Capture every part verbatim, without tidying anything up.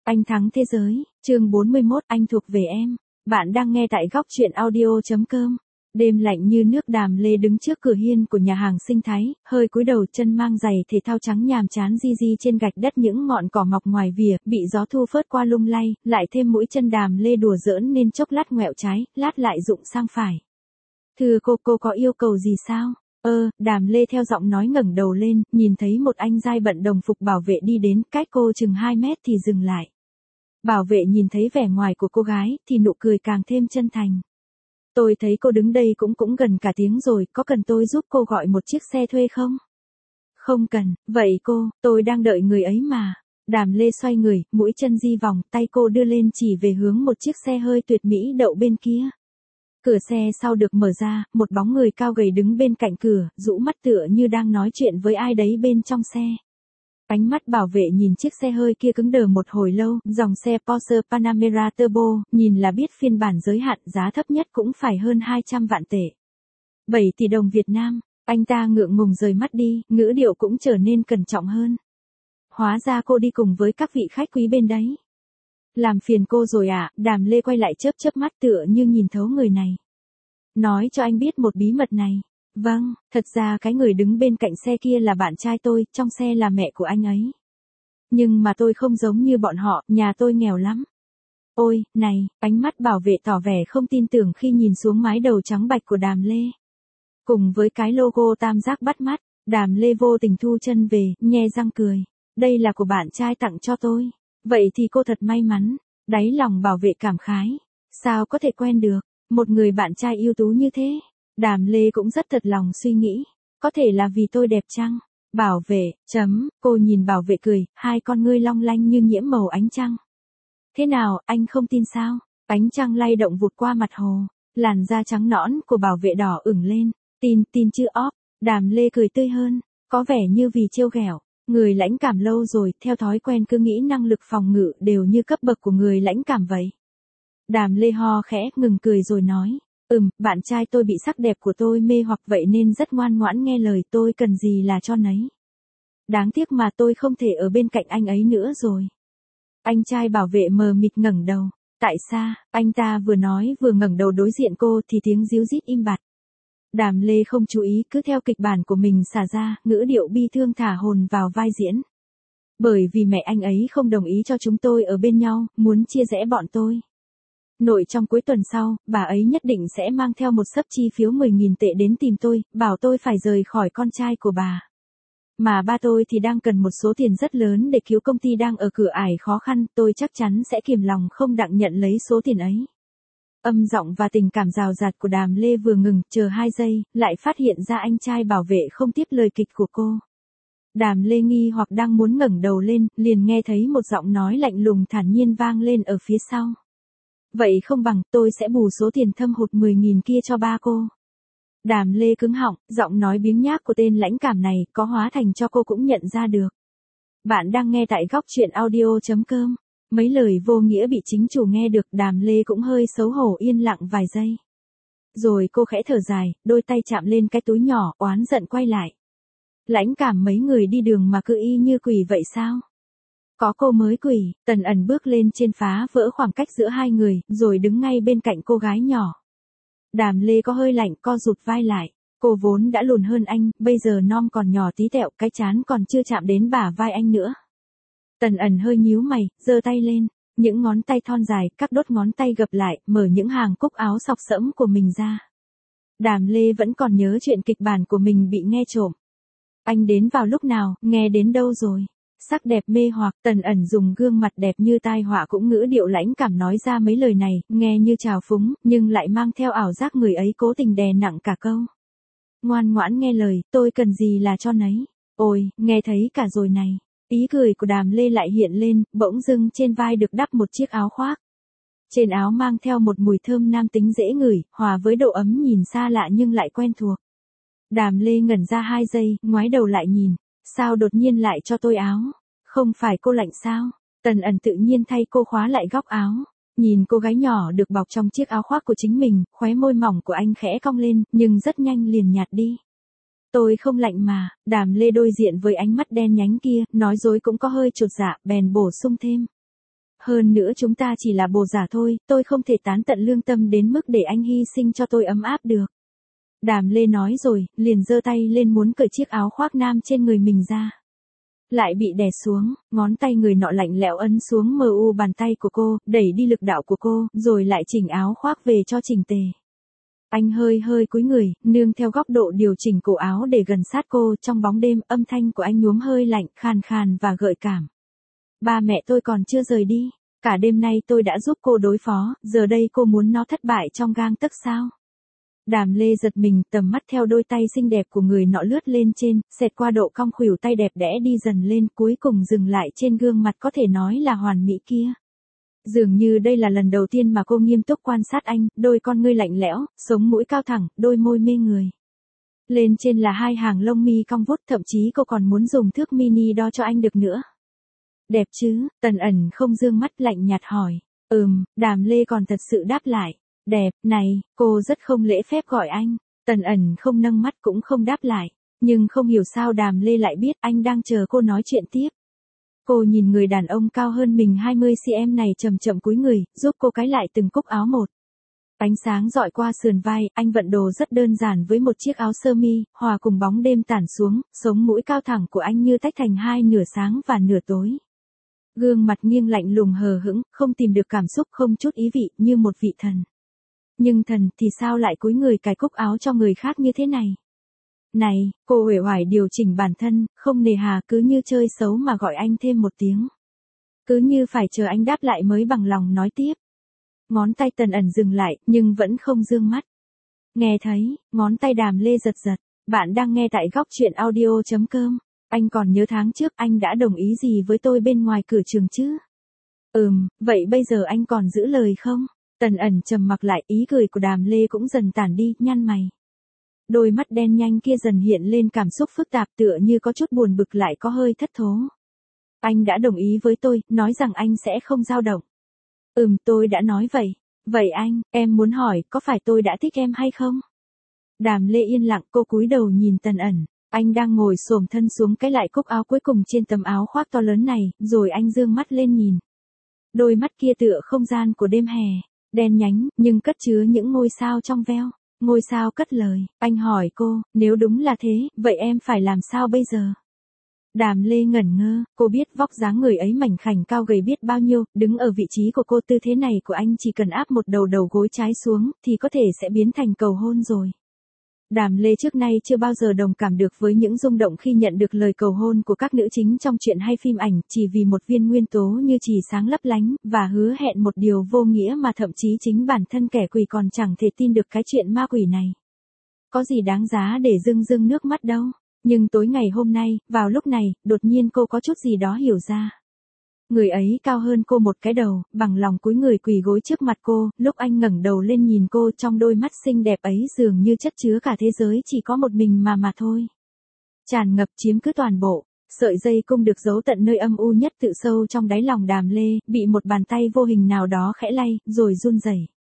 Anh thắng thế giới, chương bốn mươi mốt, anh thuộc về em. Bạn đang nghe tại góc truyện audio.com. Đêm lạnh như nước, Đàm Lê đứng trước cửa hiên của nhà hàng sinh thái, hơi cúi đầu, chân mang giày thể thao trắng nhàm chán di di trên gạch đất, những ngọn cỏ mọc ngoài vỉa, bị gió thu phớt qua lung lay, lại thêm mũi chân Đàm Lê đùa giỡn nên chốc lát ngoẹo trái, lát lại rụng sang phải. Thưa cô, cô có yêu cầu gì sao? Ơ, Đàm Lê theo giọng nói ngẩng đầu lên, nhìn thấy một anh giai bận đồng phục bảo vệ đi đến, cách cô chừng hai mét thì dừng lại. Bảo vệ nhìn thấy vẻ ngoài của cô gái, thì nụ cười càng thêm chân thành. Tôi thấy cô đứng đây cũng cũng gần cả tiếng rồi, có cần tôi giúp cô gọi một chiếc xe thuê không? Không cần, vậy cô, tôi đang đợi người ấy mà. Đàm Lê xoay người, mũi chân di vòng, tay cô đưa lên chỉ về hướng một chiếc xe hơi tuyệt mỹ đậu bên kia. Cửa xe sau được mở ra, một bóng người cao gầy đứng bên cạnh cửa, rũ mắt tựa như đang nói chuyện với ai đấy bên trong xe. Ánh mắt bảo vệ nhìn chiếc xe hơi kia cứng đờ một hồi lâu, dòng xe Porsche Panamera Turbo, nhìn là biết phiên bản giới hạn, giá thấp nhất cũng phải hơn hai trăm vạn tệ. bảy tỷ đồng Việt Nam, anh ta ngượng ngùng rời mắt đi, ngữ điệu cũng trở nên cẩn trọng hơn. Hóa ra cô đi cùng với các vị khách quý bên đấy. Làm phiền cô rồi à? Đàm Lê quay lại chớp chớp mắt tựa như nhìn thấu người này. Nói cho anh biết một bí mật này. Vâng, thật ra cái người đứng bên cạnh xe kia là bạn trai tôi, trong xe là mẹ của anh ấy. Nhưng mà tôi không giống như bọn họ, nhà tôi nghèo lắm. Ôi, này, ánh mắt bảo vệ tỏ vẻ không tin tưởng khi nhìn xuống mái đầu trắng bạch của Đàm Lê. Cùng với cái logo tam giác bắt mắt, Đàm Lê vô tình thu chân về, nhe răng cười. Đây là của bạn trai tặng cho tôi. Vậy thì cô thật may mắn. Đáy lòng bảo vệ cảm khái. Sao có thể quen được một người bạn trai ưu tú như thế? Đàm Lê cũng rất thật lòng suy nghĩ. Có thể là vì tôi đẹp chăng? Bảo vệ, chấm, cô nhìn bảo vệ cười, hai con ngươi long lanh như nhiễm màu ánh trăng. Thế nào, anh không tin sao? Ánh trăng lay động vụt qua mặt hồ. Làn da trắng nõn của bảo vệ đỏ ửng lên. Tin, tin chứ óp. Đàm Lê cười tươi hơn. Có vẻ như vì trêu ghẹo. Người lãnh cảm lâu rồi, theo thói quen cứ nghĩ năng lực phòng ngự đều như cấp bậc của người lãnh cảm vậy. Đàm Lê ho khẽ, ngừng cười rồi nói. Ừm, bạn trai tôi bị sắc đẹp của tôi mê hoặc vậy nên rất ngoan ngoãn nghe lời, tôi cần gì là cho nấy. Đáng tiếc mà tôi không thể ở bên cạnh anh ấy nữa rồi. Anh trai bảo vệ mờ mịt ngẩng đầu. Tại sao? Anh ta vừa nói vừa ngẩng đầu đối diện cô thì tiếng ríu rít im bặt. Đàm Lê không chú ý, cứ theo kịch bản của mình xả ra, ngữ điệu bi thương thả hồn vào vai diễn. Bởi vì mẹ anh ấy không đồng ý cho chúng tôi ở bên nhau, muốn chia rẽ bọn tôi. Nội trong cuối tuần sau, bà ấy nhất định sẽ mang theo một xấp chi phiếu mười nghìn tệ đến tìm tôi, bảo tôi phải rời khỏi con trai của bà. Mà ba tôi thì đang cần một số tiền rất lớn để cứu công ty đang ở cửa ải khó khăn, tôi chắc chắn sẽ kiềm lòng không đặng nhận lấy số tiền ấy. Âm giọng và tình cảm rào rạt của Đàm Lê vừa ngừng, chờ hai giây, lại phát hiện ra anh trai bảo vệ không tiếp lời kịch của cô. Đàm Lê nghi hoặc đang muốn ngẩng đầu lên, liền nghe thấy một giọng nói lạnh lùng thản nhiên vang lên ở phía sau. Vậy không bằng, tôi sẽ bù số tiền thâm hụt mười nghìn kia cho ba cô. Đàm Lê cứng họng, giọng nói biếng nhác của tên lãnh cảm này, có hóa thành cho cô cũng nhận ra được. Bạn đang nghe tại góc truyện audio.com. Mấy lời vô nghĩa bị chính chủ nghe được, Đàm Lê cũng hơi xấu hổ yên lặng vài giây. Rồi cô khẽ thở dài, đôi tay chạm lên cái túi nhỏ, oán giận quay lại. Lãnh cảm mấy người đi đường mà cứ y như quỷ vậy sao? Có cô mới quỷ. Tần Ẩn bước lên trên phá vỡ khoảng cách giữa hai người, rồi đứng ngay bên cạnh cô gái nhỏ. Đàm Lê có hơi lạnh, co rụt vai lại. Cô vốn đã lùn hơn anh, bây giờ non còn nhỏ tí tẹo, cái trán còn chưa chạm đến bả vai anh nữa. Tần Ẩn hơi nhíu mày, giơ tay lên, những ngón tay thon dài, các đốt ngón tay gập lại, mở những hàng cúc áo sọc sẫm của mình ra. Đàm Lê vẫn còn nhớ chuyện kịch bản của mình bị nghe trộm. Anh đến vào lúc nào, nghe đến đâu rồi? Sắc đẹp mê hoặc, Tần Ẩn dùng gương mặt đẹp như tai họa cũng ngữ điệu lãnh cảm nói ra mấy lời này, nghe như trào phúng, nhưng lại mang theo ảo giác người ấy cố tình đè nặng cả câu. Ngoan ngoãn nghe lời, tôi cần gì là cho nấy. Ôi, nghe thấy cả rồi này. Ý cười của Đàm Lê lại hiện lên, bỗng dưng trên vai được đắp một chiếc áo khoác. Trên áo mang theo một mùi thơm nam tính dễ ngửi, hòa với độ ấm nhìn xa lạ nhưng lại quen thuộc. Đàm Lê ngẩn ra hai giây, ngoái đầu lại nhìn. Sao đột nhiên lại cho tôi áo? Không phải cô lạnh sao? Tần Ẩn tự nhiên thay cô khóa lại góc áo. Nhìn cô gái nhỏ được bọc trong chiếc áo khoác của chính mình, khóe môi mỏng của anh khẽ cong lên, nhưng rất nhanh liền nhạt đi. Tôi không lạnh mà. Đàm Lê đối diện với ánh mắt đen nhánh kia, nói dối cũng có hơi chột dạ, bèn bổ sung thêm. Hơn nữa chúng ta chỉ là bồ giả thôi, tôi không thể tán tận lương tâm đến mức để anh hy sinh cho tôi ấm áp được. Đàm Lê nói rồi, liền giơ tay lên muốn cởi chiếc áo khoác nam trên người mình ra. Lại bị đè xuống, ngón tay người nọ lạnh lẽo ấn xuống mờ u bàn tay của cô, đẩy đi lực đạo của cô, rồi lại chỉnh áo khoác về cho chỉnh tề. Anh hơi hơi cúi người, nương theo góc độ điều chỉnh cổ áo để gần sát cô, trong bóng đêm, âm thanh của anh nhuốm hơi lạnh, khàn khàn và gợi cảm. Ba mẹ tôi còn chưa rời đi, cả đêm nay tôi đã giúp cô đối phó, giờ đây cô muốn nó thất bại trong gang tấc sao? Đàm Lê giật mình, tầm mắt theo đôi tay xinh đẹp của người nọ lướt lên trên, xẹt qua độ cong khuỷu tay đẹp đẽ đi dần lên, cuối cùng dừng lại trên gương mặt có thể nói là hoàn mỹ kia. Dường như đây là lần đầu tiên mà cô nghiêm túc quan sát anh, đôi con ngươi lạnh lẽo, sống mũi cao thẳng, đôi môi mê người. Lên trên là hai hàng lông mi cong vút, thậm chí cô còn muốn dùng thước mini đo cho anh được nữa. Đẹp chứ? Tần Ẩn không dương mắt, lạnh nhạt hỏi. Ừm, Đàm Lê còn thật sự đáp lại. Đẹp, này, cô rất không lễ phép gọi anh. Tần Ẩn không nâng mắt cũng không đáp lại. Nhưng không hiểu sao Đàm Lê lại biết anh đang chờ cô nói chuyện tiếp. Cô nhìn người đàn ông cao hơn mình hai mươi xăng-ti-mét này chậm chậm cúi người, giúp cô cái lại từng cúc áo một. Ánh sáng dọi qua sườn vai, anh vận đồ rất đơn giản với một chiếc áo sơ mi, hòa cùng bóng đêm tản xuống, sống mũi cao thẳng của anh như tách thành hai nửa sáng và nửa tối. Gương mặt nghiêng lạnh lùng hờ hững, không tìm được cảm xúc, không chút ý vị, như một vị thần. Nhưng thần thì sao lại cúi người cài cúc áo cho người khác như thế này? Này, cô uể oải điều chỉnh bản thân, không nề hà, cứ như chơi xấu mà gọi anh thêm một tiếng. Cứ như phải chờ anh đáp lại mới bằng lòng nói tiếp. Ngón tay Tần Ẩn dừng lại, nhưng vẫn không dương mắt. Nghe thấy, ngón tay Đàm Lê giật giật. Bạn đang nghe tại góc truyện audio chấm com. Anh còn nhớ tháng trước anh đã đồng ý gì với tôi bên ngoài cửa trường chứ? Ừm, vậy bây giờ anh còn giữ lời không? Tần Ẩn trầm mặc lại, ý cười của Đàm Lê cũng dần tản đi, nhăn mày. Đôi mắt đen nhanh kia dần hiện lên cảm xúc phức tạp, tựa như có chút buồn bực lại có hơi thất thố. Anh đã đồng ý với tôi, nói rằng anh sẽ không dao động. Ừm, tôi đã nói vậy. Vậy anh, em muốn hỏi, có phải tôi đã thích em hay không? Đàm Lê yên lặng, cô cúi đầu nhìn Tần Ẩn. Anh đang ngồi xổm thân xuống cái lại cúc áo cuối cùng trên tấm áo khoác to lớn này, rồi anh dương mắt lên nhìn. Đôi mắt kia tựa không gian của đêm hè, đen nhánh, nhưng cất chứa những ngôi sao trong veo. Ngôi sao cất lời, anh hỏi cô, nếu đúng là thế, vậy em phải làm sao bây giờ? Đàm Lê ngẩn ngơ, cô biết vóc dáng người ấy mảnh khảnh cao gầy biết bao nhiêu, đứng ở vị trí của cô, tư thế này của anh chỉ cần áp một đầu đầu gối trái xuống, thì có thể sẽ biến thành cầu hôn rồi. Đàm Lê trước nay chưa bao giờ đồng cảm được với những rung động khi nhận được lời cầu hôn của các nữ chính trong truyện hay phim ảnh, chỉ vì một viên nguyên tố như chỉ sáng lấp lánh, và hứa hẹn một điều vô nghĩa mà thậm chí chính bản thân kẻ quỷ còn chẳng thể tin được cái chuyện ma quỷ này. Có gì đáng giá để rưng rưng nước mắt đâu. Nhưng tối ngày hôm nay, vào lúc này, đột nhiên cô có chút gì đó hiểu ra. Người ấy cao hơn cô một cái đầu, bằng lòng cúi người quỳ gối trước mặt cô, lúc anh ngẩng đầu lên nhìn cô, trong đôi mắt xinh đẹp ấy dường như chất chứa cả thế giới chỉ có một mình mà mà thôi. Tràn ngập chiếm cứ toàn bộ, sợi dây cung được giấu tận nơi âm u nhất tự sâu trong đáy lòng Đàm Lê, bị một bàn tay vô hình nào đó khẽ lay, rồi run rẩy.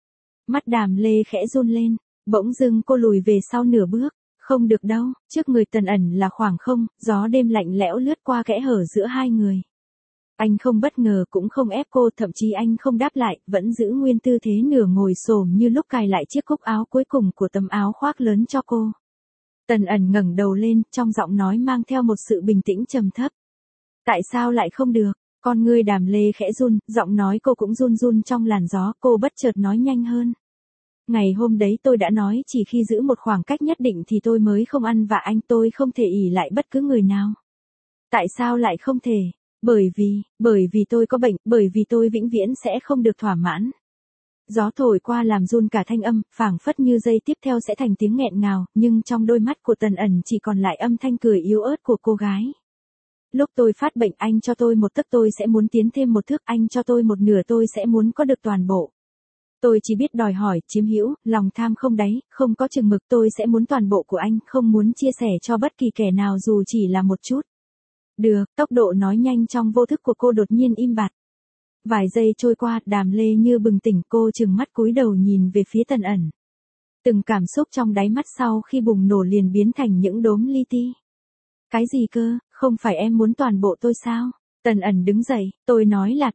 Mắt Đàm Lê khẽ run lên, bỗng dưng cô lùi về sau nửa bước. Không được đâu, trước người Tần Ẩn là khoảng không, gió đêm lạnh lẽo lướt qua kẽ hở giữa hai người. Anh không bất ngờ cũng không ép cô, thậm chí anh không đáp lại, vẫn giữ nguyên tư thế nửa ngồi xổm như lúc cài lại chiếc cúc áo cuối cùng của tấm áo khoác lớn cho cô. Tần Ẩn ngẩng đầu lên, trong giọng nói mang theo một sự bình tĩnh trầm thấp. Tại sao lại không được? Con ngươi Đàm Lê khẽ run, giọng nói cô cũng run run trong làn gió, cô bất chợt nói nhanh hơn. Ngày hôm đấy tôi đã nói chỉ khi giữ một khoảng cách nhất định thì tôi mới không ăn vạ anh, tôi không thể ỷ lại bất cứ người nào. Tại sao lại không thể? Bởi vì, bởi vì tôi có bệnh, bởi vì tôi vĩnh viễn sẽ không được thỏa mãn. Gió thổi qua làm run cả thanh âm, phảng phất như giây tiếp theo sẽ thành tiếng nghẹn ngào, nhưng trong đôi mắt của Tần Ẩn chỉ còn lại âm thanh cười yếu ớt của cô gái. Lúc tôi phát bệnh anh cho tôi một tấc tôi sẽ muốn tiến thêm một thước, anh cho tôi một nửa tôi sẽ muốn có được toàn bộ. Tôi chỉ biết đòi hỏi, chiếm hữu, lòng tham không đáy, không có chừng mực, tôi sẽ muốn toàn bộ của anh, không muốn chia sẻ cho bất kỳ kẻ nào dù chỉ là một chút. Được, tốc độ nói nhanh trong vô thức của cô đột nhiên im bặt. Vài giây trôi qua, Đàm Lê như bừng tỉnh, cô trừng mắt cúi đầu nhìn về phía Tần Ẩn. Từng cảm xúc trong đáy mắt sau khi bùng nổ liền biến thành những đốm li ti. Cái gì cơ, không phải em muốn toàn bộ tôi sao? Tần Ẩn đứng dậy, tôi nói là được.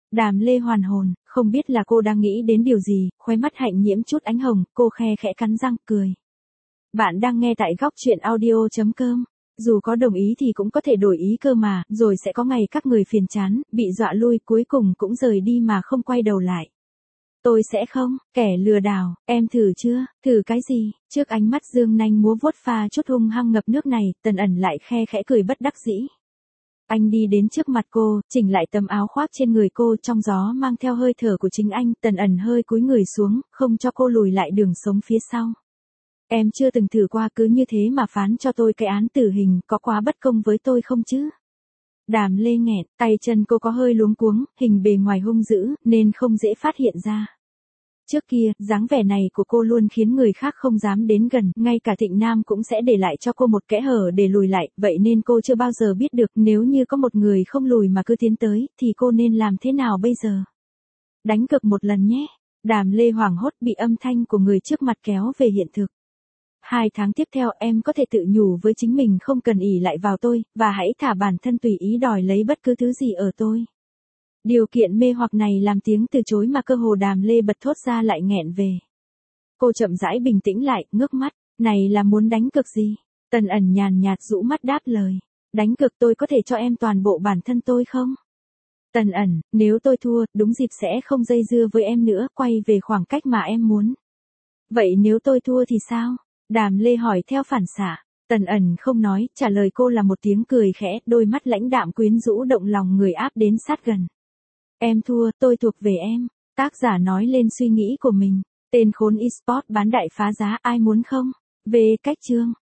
Đàm Lê hoàn hồn, không biết là cô đang nghĩ đến điều gì, khóe mắt hạnh nhiễm chút ánh hồng, cô khe khẽ cắn răng, cười. Bạn đang nghe tại góc chuyện audio.com. Dù có đồng ý thì cũng có thể đổi ý cơ mà, rồi sẽ có ngày các người phiền chán, bị dọa lui, cuối cùng cũng rời đi mà không quay đầu lại. Tôi sẽ không, kẻ lừa đảo, em thử chưa, thử cái gì, trước ánh mắt dương nanh múa vuốt pha chút hung hăng ngập nước này, Tần Ẩn lại khe khẽ cười bất đắc dĩ. Anh đi đến trước mặt cô, chỉnh lại tấm áo khoác trên người cô, trong gió mang theo hơi thở của chính anh, Tần Ẩn hơi cúi người xuống, không cho cô lùi lại đường sống phía sau. Em chưa từng thử qua, cứ như thế mà phán cho tôi cái án tử hình, có quá bất công với tôi không chứ? Đàm Lê nghẹn, tay chân cô có hơi luống cuống, hình bề ngoài hung dữ, nên không dễ phát hiện ra. Trước kia, dáng vẻ này của cô luôn khiến người khác không dám đến gần, ngay cả Thịnh Nam cũng sẽ để lại cho cô một kẽ hở để lùi lại, vậy nên cô chưa bao giờ biết được nếu như có một người không lùi mà cứ tiến tới, thì cô nên làm thế nào bây giờ? Đánh cược một lần nhé. Đàm Lê hoảng hốt bị âm thanh của người trước mặt kéo về hiện thực. Hai tháng tiếp theo em có thể tự nhủ với chính mình không cần ỷ lại vào tôi, và hãy thả bản thân tùy ý đòi lấy bất cứ thứ gì ở tôi. Điều kiện mê hoặc này làm tiếng từ chối mà cơ hồ Đàm Lê bật thốt ra lại nghẹn về. Cô chậm rãi bình tĩnh lại, ngước mắt, này là muốn đánh cược gì? Tần Ẩn nhàn nhạt rũ mắt đáp lời. Đánh cược tôi có thể cho em toàn bộ bản thân tôi không? Tần Ẩn, nếu tôi thua, đúng dịp sẽ không dây dưa với em nữa, quay về khoảng cách mà em muốn. Vậy nếu tôi thua thì sao? Đàm Lê hỏi theo phản xạ. Tần Ẩn không nói, trả lời cô là một tiếng cười khẽ, đôi mắt lãnh đạm quyến rũ động lòng người áp đến sát gần. Em thua, tôi thuộc về em. Tác giả nói lên suy nghĩ của mình. Tên khốn eSport bán đại phá giá, ai muốn không? Về cách chương.